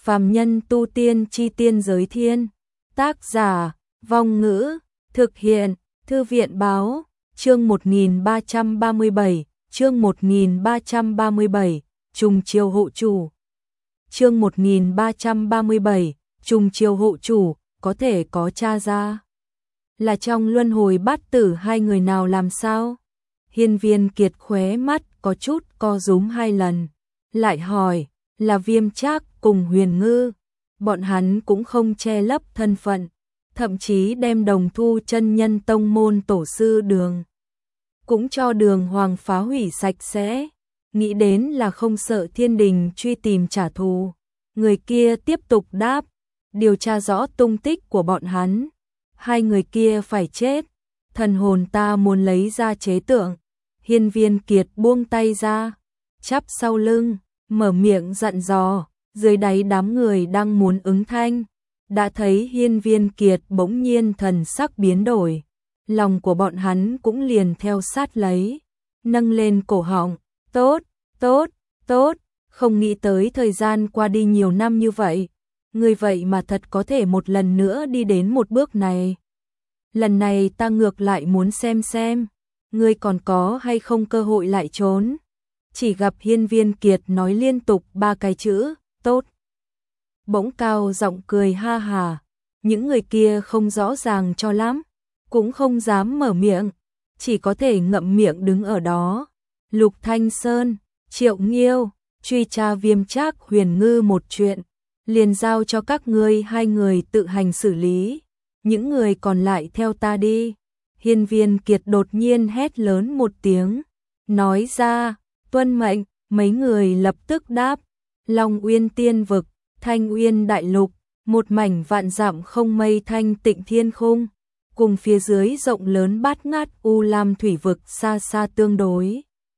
Phàm nhân tu tiên chi tiên giới thiên. Tác giả, Vong Ngữ, thực hiện, Thư viện báo, chương 1337, chương 1337, trùng chiêu hộ chủ. Chương 1337, trùng chiêu hộ chủ, có thể có tra ra. Là trong luân hồi bát tử hai người nào làm sao? Hiên Viên Kiệt khóe mắt có chút co rúm hai lần, lại hỏi, là Viêm Trác cùng Huyền Ngư. Bọn hắn cũng không che lấp thân phận, thậm chí đem Đồng Thu chân nhân tông môn tổ sư Đường cũng cho Đường Hoàng phá hủy sạch sẽ, nghĩ đến là không sợ thiên đình truy tìm trả thù. Người kia tiếp tục đáp, điều tra rõ tung tích của bọn hắn, hai người kia phải chết, thần hồn ta muốn lấy ra chế tượng. Hiên Viên Kiệt buông tay ra, chắp sau lưng, mở miệng dặn dò, dưới đáy đám người đang muốn ứng thanh, đã thấy Hiên Viên Kiệt bỗng nhiên thần sắc biến đổi, lòng của bọn hắn cũng liền theo sát lấy, nâng lên cổ họng, tốt, tốt, tốt, không nghĩ tới thời gian qua đi nhiều năm như vậy, người vậy mà thật có thể một lần nữa đi đến một bước này. Lần này ta ngược lại muốn xem, ngươi còn có hay không cơ hội lại trốn. Chỉ gặp Hiên Viên Kiệt nói liên tục ba cái chữ, tốt. Bỗng cao giọng cười ha hà, những người kia không rõ ràng cho lắm, cũng không dám mở miệng, chỉ có thể ngậm miệng đứng ở đó. Lục Thanh Sơn, Triệu Nghiêu, truy tra Viêm Trác Huyền Ngư một chuyện, liền giao cho các ngươi hai người tự hành xử lý, những người còn lại theo ta đi. Hiên Viên Kiệt đột nhiên hét lớn một tiếng, nói ra, tuân mệnh, mấy người lập tức đáp. Long Uyên Tiên Vực, Thanh Uyên Đại Lục, một mảnh vạn dặm không mây thanh tịnh thiên khung, cùng phía dưới rộng lớn bát ngát u lam thủy vực xa xa tương đối.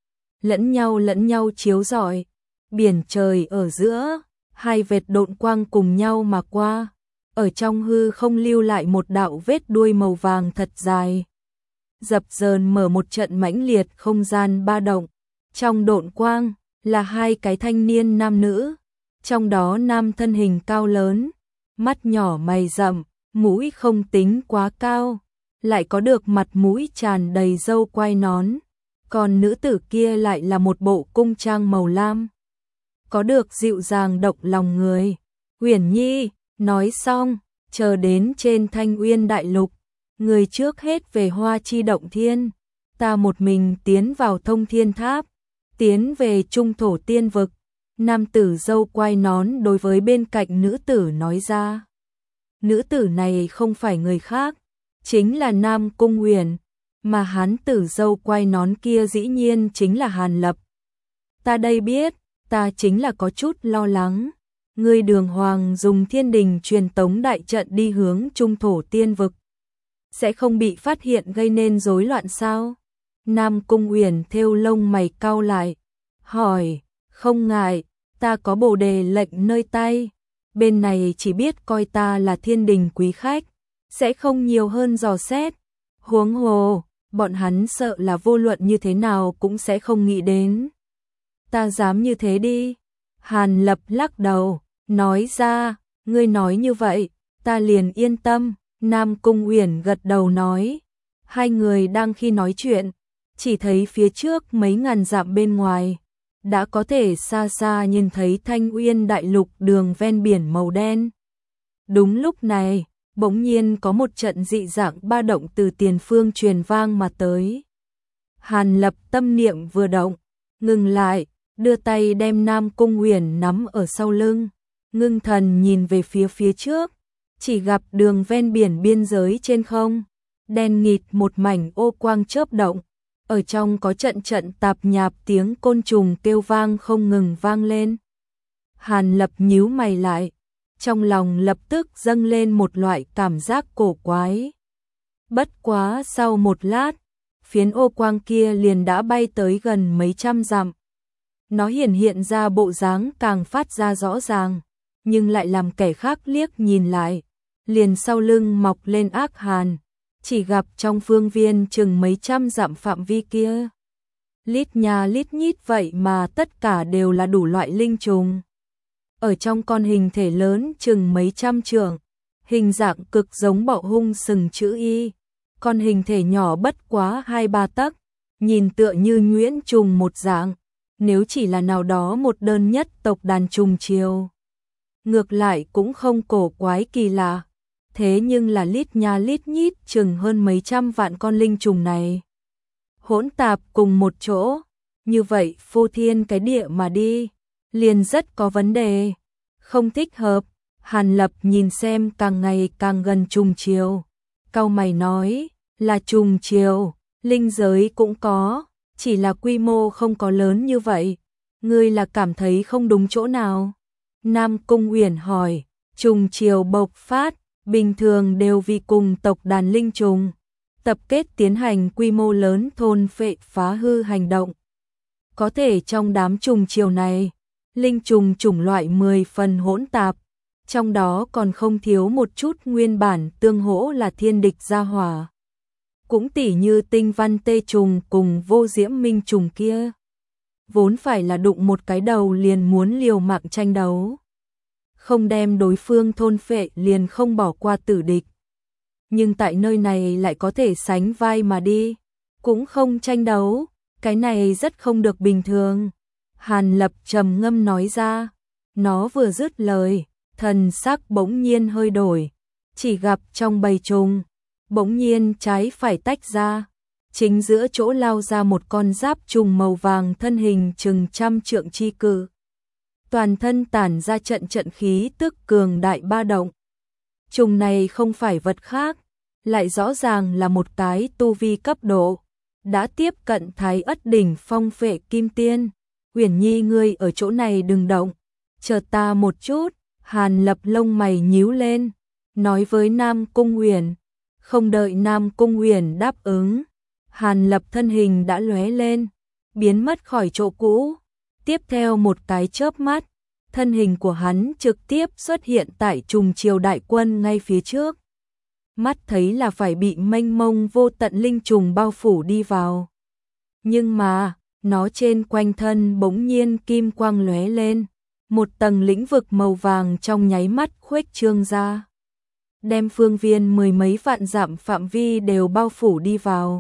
Lẫn nhau chiếu rọi, biển trời ở giữa, hai vệt độn quang cùng nhau mà qua, ở trong hư không lưu lại một đạo vết đuôi màu vàng thật dài. Dập dờn mở một trận mãnh liệt không gian ba động, trong độn quang là hai cái thanh niên nam nữ, trong đó nam thân hình cao lớn, mắt nhỏ mày rậm, mũi không tính quá cao, lại có được mặt mũi tràn đầy râu quai nón, còn nữ tử kia lại là một bộ cung trang màu lam, có được dịu dàng động lòng người. Uyển Nhi, nói xong, chờ đến trên Thanh Uyên Đại Lục, người trước hết về Hoa Chi Động Thiên, ta một mình tiến vào Thông Thiên Tháp, tiến về Trung Thổ Tiên Vực. Nam tử râu quai nón đối với bên cạnh nữ tử nói ra. Nữ tử này không phải người khác, chính là Nam Cung Huyền, mà hán tử râu quai nón kia dĩ nhiên chính là Hàn Lập. Ta đây biết, ta chính là có chút lo lắng. Ngươi Đường Hoàng dùng thiên đình truyền tống đại trận đi hướng Trung Thổ Tiên Vực, sẽ không bị phát hiện gây nên rối loạn sao? Nam Cung Uyển thêu lông mày cau lại, hỏi, không ngại, ta có bồ đề lệnh nơi tay, bên này chỉ biết coi ta là thiên đình quý khách, sẽ không nhiều hơn dò xét. Huống hồ, bọn hắn sợ là vô luận như thế nào cũng sẽ không nghĩ đến. Ta dám như thế đi. Hàn Lập lắc đầu, nói ra, ngươi nói như vậy, ta liền yên tâm. Nam Cung Uyển gật đầu nói, hai người đang khi nói chuyện, chỉ thấy phía trước mấy ngàn dặm bên ngoài, đã có thể xa xa nhìn thấy Thanh Uyên Đại Lục đường ven biển màu đen. Đúng lúc này, bỗng nhiên có một trận dị dạng ba động từ tiền phương truyền vang mà tới. Hàn Lập tâm niệm vừa động, ngừng lại, đưa tay đem Nam Cung Uyển nắm ở sau lưng, ngưng thần nhìn về phía trước, chỉ gặp đường ven biển biên giới trên không, đen nghịt một mảnh ô quang chớp động, ở trong có trận tạp nhạp tiếng côn trùng kêu vang không ngừng vang lên. Hàn Lập nhíu mày lại, trong lòng lập tức dâng lên một loại cảm giác cổ quái. Bất quá sau một lát, phiến ô quang kia liền đã bay tới gần mấy trăm dặm. Nó hiện ra bộ dáng càng phát ra rõ ràng, nhưng lại làm kẻ khác liếc nhìn lại, liền sau lưng mọc lên ác hàn, chỉ gặp trong phương viên chừng mấy trăm dặm phạm vi kia. Lít nha lít nhít vậy mà tất cả đều là đủ loại linh trùng. ở trong con hình thể lớn chừng mấy trăm trượng, hình dạng cực giống bọ hung sừng chữ Y, con hình thể nhỏ bất quá 2-3 tấc, nhìn tựa như nhuyễn trùng một dạng, nếu chỉ là nào đó một đơn nhất tộc đàn trùng chiều. Ngược lại cũng không cổ quái kỳ lạ, thế nhưng là lít nha lít nhít chừng hơn mấy trăm vạn con linh trùng này. Hỗn tạp cùng một chỗ, như vậy phô thiên cái địa mà đi, liền rất có vấn đề, không thích hợp. Hàn Lập nhìn xem càng ngày càng gần trùng chiều, cau mày nói, là trùng chiều, linh giới cũng có, chỉ là quy mô không có lớn như vậy, ngươi là cảm thấy không đúng chỗ nào? Nam Cung Uyển hỏi, trùng chiều bộc phát, bình thường đều vì cùng tộc đàn linh trùng tập kết tiến hành quy mô lớn thôn phệ phá hư hành động. Có thể trong đám trùng chiều này, linh trùng chủng loại 10 phần hỗn tạp, trong đó còn không thiếu một chút nguyên bản tương hỗ là thiên địch gia hỏa. Cũng tỉ như tinh văn tê trùng cùng vô diễm minh trùng kia. Vốn phải là đụng một cái đầu liền muốn liều mạng tranh đấu. Không đem đối phương thôn phệ liền không bỏ qua tử địch. Nhưng tại nơi này lại có thể sánh vai mà đi, cũng không tranh đấu, cái này rất không được bình thường. Hàn Lập trầm ngâm nói ra, nó vừa dứt lời, thần sắc bỗng nhiên hơi đổi, chỉ gặp trong bầy trùng, bỗng nhiên trái phải tách ra, chính giữa chỗ lao ra một con giáp trùng màu vàng thân hình chừng trăm trượng chi cự. Toàn thân tản ra trận trận khí tức cường đại ba động. Trùng này không phải vật khác, lại rõ ràng là một cái tu vi cấp độ, đã tiếp cận Thái Ất đỉnh phong phệ kim tiên. Uyển Nhi ngươi ở chỗ này đừng động, chờ ta một chút. Hàn Lập lông mày nhíu lên, nói với Nam Cung Uyển. Không đợi Nam Cung Uyển đáp ứng, Hàn Lập thân hình đã lóe lên, biến mất khỏi chỗ cũ. Tiếp theo một cái chớp mắt, thân hình của hắn trực tiếp xuất hiện tại trùng chiều đại quân ngay phía trước. Mắt thấy là phải bị mênh mông vô tận linh trùng bao phủ đi vào. Nhưng mà, nó trên quanh thân bỗng nhiên kim quang lóe lên, một tầng lĩnh vực màu vàng trong nháy mắt khuếch trương ra, đem phương viên mười mấy vạn dặm phạm vi đều bao phủ đi vào.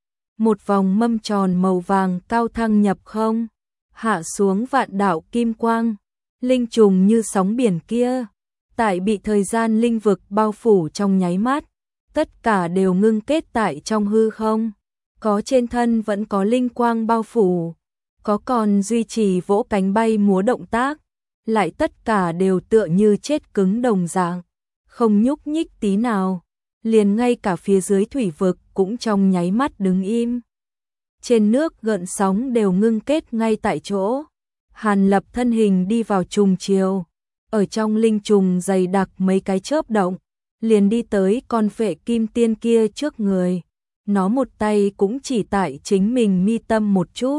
Một vòng mâm tròn màu vàng cao thăng nhập không, hạ xuống vạn đạo kim quang, linh trùng như sóng biển kia, tại bị thời gian linh vực bao phủ trong nháy mắt, tất cả đều ngưng kết tại trong hư không, có trên thân vẫn có linh quang bao phủ, có còn duy trì vỗ cánh bay múa động tác, lại tất cả đều tựa như chết cứng đồng dạng, không nhúc nhích tí nào, liền ngay cả phía dưới thủy vực cũng trong nháy mắt đứng im. Trên nước gợn sóng đều ngưng kết ngay tại chỗ. Hàn Lập thân hình đi vào trùng chiều, ở trong linh trùng dày đặc mấy cái chớp động, liền đi tới con phệ kim tiên kia trước người. Nó một tay cũng chỉ tại chính mình mi tâm một chút.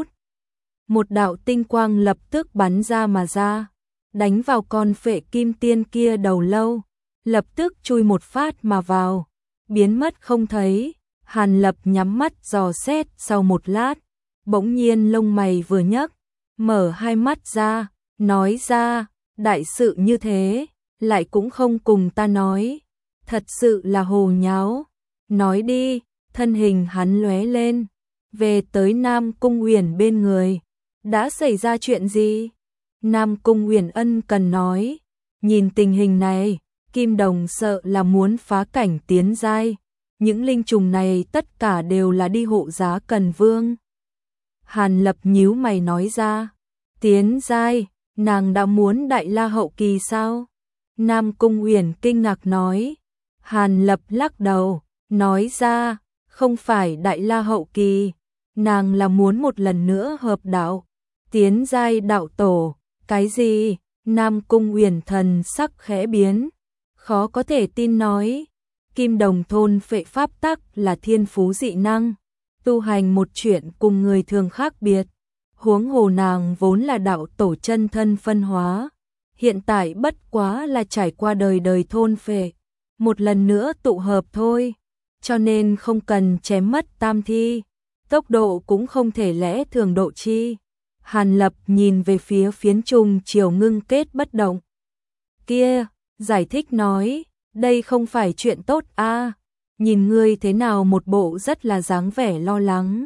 Một đạo tinh quang lập tức bắn ra mà ra, đánh vào con phệ kim tiên kia đầu lâu, lập tức chui một phát mà vào, biến mất không thấy. Hàn Lập nhắm mắt dò xét sau một lát, bỗng nhiên lông mày vừa nhấc, mở hai mắt ra, nói ra, đại sự như thế, lại cũng không cùng ta nói, thật sự là hồ nháo. Nói đi, thân hình hắn lóe lên, về tới Nam Cung Uyển bên người. Đã xảy ra chuyện gì? Nam Cung Uyển ân cần nói, nhìn tình hình này, Kim Đồng sợ là muốn phá cảnh tiến giai. Những linh trùng này tất cả đều là đi hộ giá Cần Vương. Hàn Lập nhíu mày nói ra, tiến giai, nàng đã muốn đại la hậu kỳ sao? Nam Cung Uyển kinh ngạc nói. Hàn Lập lắc đầu, nói ra, không phải đại la hậu kỳ, nàng là muốn một lần nữa hợp đạo, tiến giai đạo tổ. Cái gì? Nam Cung Uyển thần sắc khẽ biến, khó có thể tin nói. Kim Đồng thôn phệ pháp tắc là thiên phú dị năng, tu hành một chuyện cùng người thường khác biệt. Huống hồ nàng vốn là đạo tổ chân thân phân hóa, hiện tại bất quá là trải qua đời đời thôn phệ, một lần nữa tụ hợp thôi, cho nên không cần chém mất tam thi, tốc độ cũng không thể lẽ thường độ chi. Hàn Lập nhìn về phía phiến trùng chiều ngưng kết bất động, kia, giải thích nói, đây không phải chuyện tốt a, nhìn ngươi thế nào một bộ rất là dáng vẻ lo lắng.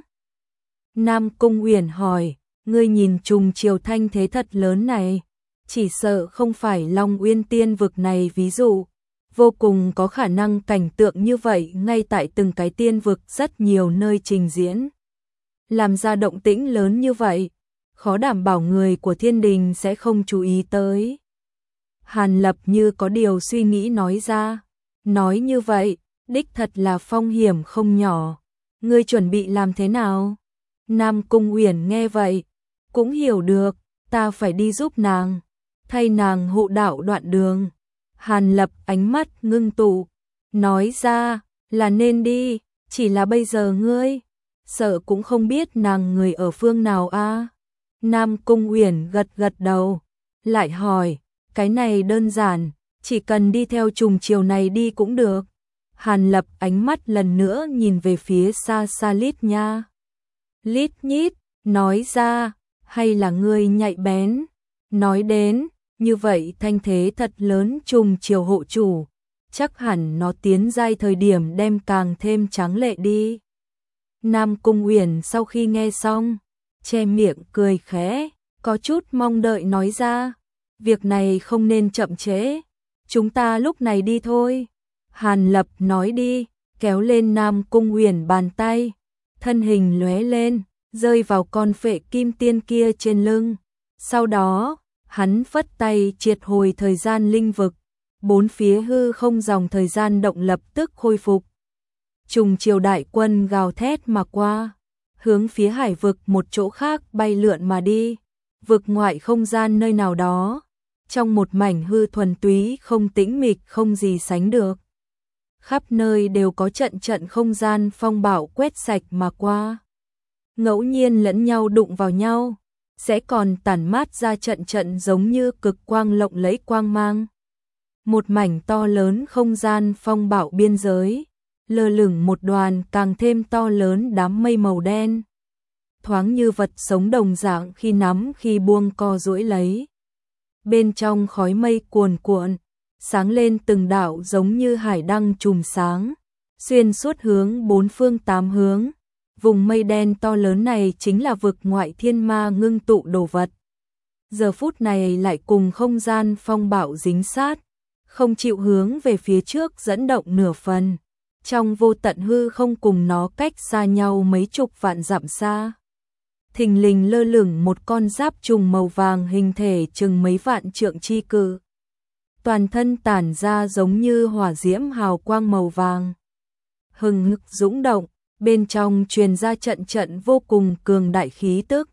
Nam Cung Uyển hỏi, ngươi nhìn trùng chiều thanh thế thật lớn này, chỉ sợ không phải Long Uyên Tiên vực này ví dụ, vô cùng có khả năng cảnh tượng như vậy ngay tại từng cái tiên vực rất nhiều nơi trình diễn. Làm ra động tĩnh lớn như vậy, khó đảm bảo người của thiên đình sẽ không chú ý tới. Hàn Lập như có điều suy nghĩ nói ra, nói như vậy, đích thật là phong hiểm không nhỏ. Ngươi chuẩn bị làm thế nào? Nam Cung Uyển nghe vậy, cũng hiểu được, ta phải đi giúp nàng, thay nàng hộ đạo đoạn đường. Hàn Lập ánh mắt ngưng tụ, nói ra, là nên đi, chỉ là bây giờ ngươi, sợ cũng không biết nàng người ở phương nào a. Nam Cung Uyển gật gật đầu, lại hỏi, cái này đơn giản, chỉ cần đi theo trùng chiều này đi cũng được. Hàn Lập ánh mắt lần nữa nhìn về phía xa xa Lít Nha. Lít Nhít, nói ra, hay là ngươi nhạy bén, nói đến, như vậy thanh thế thật lớn trùng chiều hộ chủ, chắc hẳn nó tiến giai thời điểm đem càng thêm tráng lệ đi. Nam Cung Uyển sau khi nghe xong, che miệng cười khẽ, có chút mong đợi nói ra, việc này không nên chậm trễ, chúng ta lúc này đi thôi. Hàn Lập nói đi, kéo lên Nam Cung Uyển bàn tay, thân hình lóe lên, rơi vào con phệ kim tiên kia trên lưng. Sau đó, hắn phất tay triệt hồi thời gian linh vực, bốn phía hư không dòng thời gian động lập tức khôi phục. Trùng chiều đại quân gào thét mà qua, hướng phía hải vực một chỗ khác bay lượn mà đi, vực ngoại không gian nơi nào đó, trong một mảnh hư thuần túy không tĩnh mịch không gì sánh được. Khắp nơi đều có trận trận không gian phong bạo quét sạch mà qua. Ngẫu nhiên lẫn nhau đụng vào nhau, sẽ còn tản mát ra trận trận giống như cực quang lộng lẫy quang mang. Một mảnh to lớn không gian phong bạo biên giới, lơ lửng một đoàn càng thêm to lớn đám mây màu đen. Thoáng như vật sống đồng dạng khi nắm khi buông co duỗi lấy. Bên trong khói mây cuồn cuộn, sáng lên từng đạo giống như hải đăng chùm sáng, xuyên suốt hướng bốn phương tám hướng. Vùng mây đen to lớn này chính là vực ngoại thiên ma ngưng tụ đồ vật. Giờ phút này lại cùng không gian phong bạo dính sát, không chịu hướng về phía trước dẫn động nửa phần. Trong vô tận hư không cùng nó cách xa nhau mấy chục vạn dặm xa. Thình lình lơ lửng một con giáp trùng màu vàng hình thể chừng mấy vạn trượng chi cự. Toàn thân tản ra giống như hỏa diễm hào quang màu vàng. Hừng hực dũng động, bên trong truyền ra trận trận vô cùng cường đại khí tức.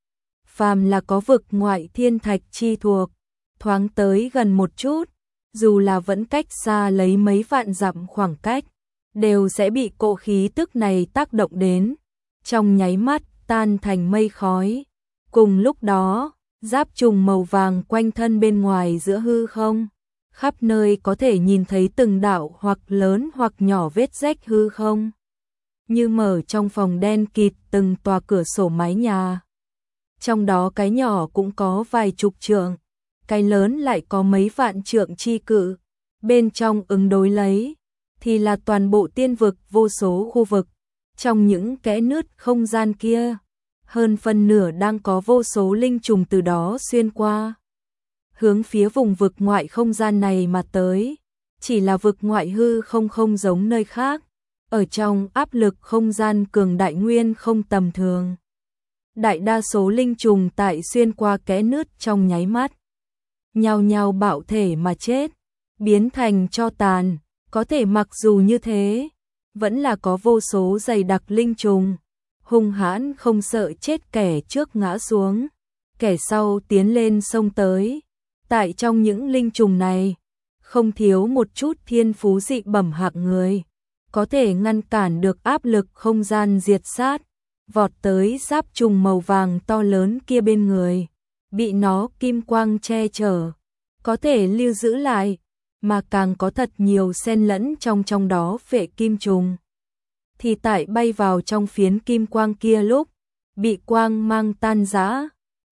Phàm là có vực ngoại thiên thạch chi thuộc, thoáng tới gần một chút, dù là vẫn cách xa lấy mấy vạn dặm khoảng cách, đều sẽ bị cỗ khí tức này tác động đến, trong nháy mắt tan thành mây khói. Cùng lúc đó, giáp trùng màu vàng quanh thân bên ngoài giữa hư không, khắp nơi có thể nhìn thấy từng đạo hoặc lớn hoặc nhỏ vết rách hư không. Như mở trong phòng đen kịt từng tòa cửa sổ mái nhà. Trong đó cái nhỏ cũng có vài chục trượng, cái lớn lại có mấy vạn trượng chi cự. Bên trong ứng đối lấy, thì là toàn bộ tiên vực vô số khu vực. Trong những kẽ nứt không gian kia, hơn phân nửa đang có vô số linh trùng từ đó xuyên qua. Hướng phía vùng vực ngoại không gian này mà tới, chỉ là vực ngoại hư không giống nơi khác. Ở trong áp lực không gian cường đại nguyên không tầm thường. Đại đa số linh trùng tại xuyên qua kẽ nứt trong nháy mắt, nhao nhao bạo thể mà chết, biến thành tro tàn. Có thể mặc dù như thế, vẫn là có vô số dày đặc linh trùng, hung hãn không sợ chết, kẻ trước ngã xuống, kẻ sau tiến lên xông tới. Tại trong những linh trùng này, không thiếu một chút thiên phú dị bẩm hạng người, có thể ngăn cản được áp lực không gian diệt sát, vọt tới giáp trùng màu vàng to lớn kia bên người, bị nó kim quang che chở, có thể lưu giữ lại, mà càng có thật nhiều xen lẫn trong đó phệ kim trùng. Thì tại bay vào trong phiến kim quang kia lúc, bị quang mang tan rã,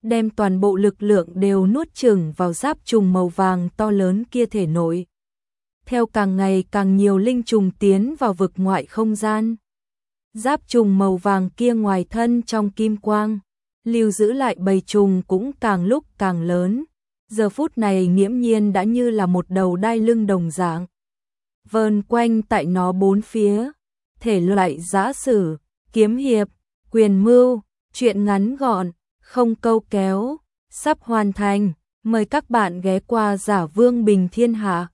đem toàn bộ lực lượng đều nuốt chửng vào giáp trùng màu vàng to lớn kia thể nội. Theo càng ngày càng nhiều linh trùng tiến vào vực ngoại không gian, giáp trùng màu vàng kia ngoài thân trong kim quang, lưu giữ lại bầy trùng cũng càng lúc càng lớn. Giờ phút này nghiễm nhiên đã như là một đầu đai lưng đồng dạng, vờn quanh tại nó bốn phía. Thể loại giã sử, kiếm hiệp, quyền mưu, truyện ngắn gọn, không câu kéo, sắp hoàn thành. Mời các bạn ghé qua Giả Vương Bình Thiên Hạ.